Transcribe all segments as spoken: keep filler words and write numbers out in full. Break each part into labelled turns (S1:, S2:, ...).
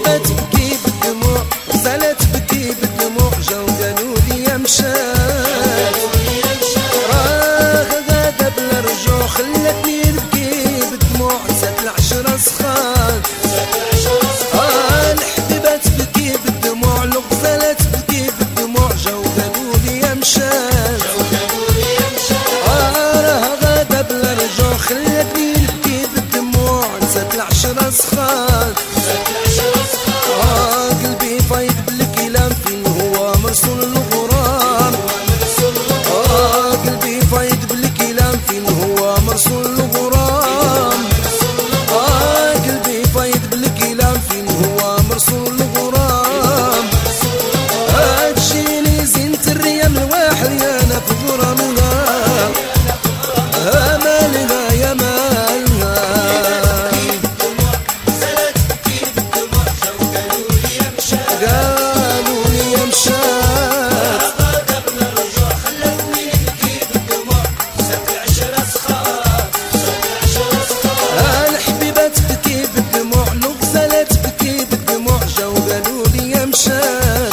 S1: الحبيبة تبكي بالدموع زالت تبكي بالدموع جاو قالوا لي يا مشات راه غادا بلا رجوع خلتني نبكي بالدموع زاد العشرة سخان آه الحبيبة تبكي بالدموع الغزالة تبكي بالدموع جاو قالوا لي يا مشات آه راه غادا بلا رجوع خلتني نبكي بالدموع زاد العشرة سخان آه قلبي فايد بالكلام فين هو مرسول الغرام آه قلبي فايد بالكلام فين هو مرسول الغرام آه قلبي فايد بالكلام فين هو مرسول الغرام آه تجيني زينة الريم الواحد يا انا في غرامها آه مالها يا مالها قالوا لي يا مشات الحبيبة تبكي بالدموع الغزالة تبكي بالدموع جاو قالوا لي يا مشات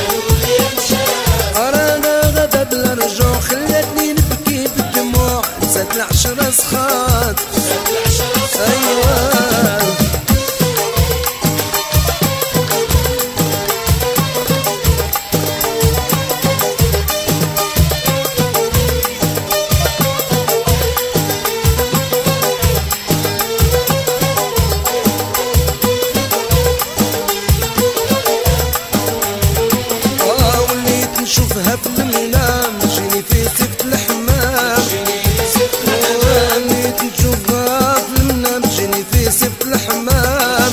S1: رانا غدا بلا رجوع خلتني نبكي بالدموع زاد العشرة سخات أيوة نشوفها في المنام جيني في سفت الحمام وليت نشوفها في المنام جيني في سفت الحمام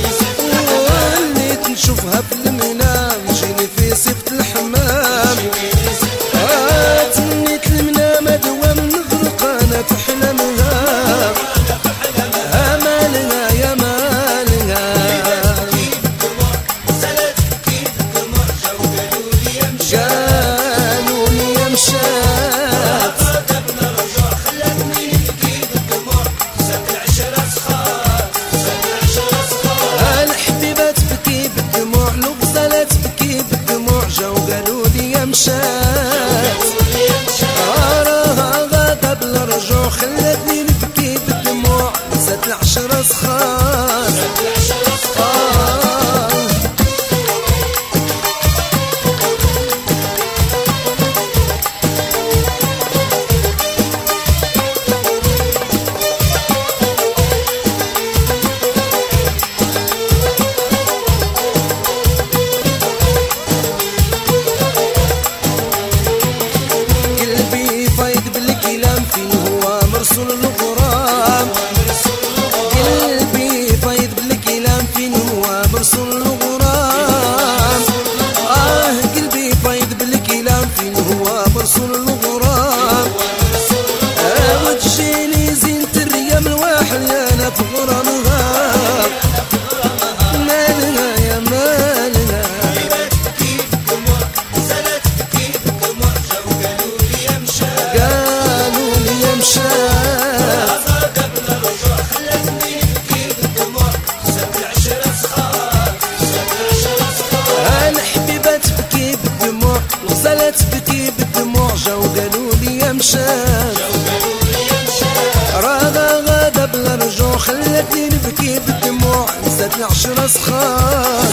S1: وليت نشوفها في المنام جيني في سفت الحمام تمنيت المنام دوام نغرق انا في حلمها مالها يا مالها قالوا لي يا مشات الحبيبة تبكي بالدموع الغزالة تبكي بالدموع جاو قالوا لي يا مشات راها غادا بلا رجوع خلتني نبكي بالدموع زاد العشرة سخان فين هو مرسول الغرام قلبي فايد بالكلام فين هو مرسول الغرام آه قلبي فايد بالكلام فين هو مرسول الغرام آه وتجيني زينة الريم الواحد يا انا في غرامها مالها يا مالها الحبيبة تبكي بالدموع الغزالة تبكي بالدموع جاو قالوا لي يا مشات راها غادا بلا رجوع خلتني نبكي بالدموع زاد العشرة سخان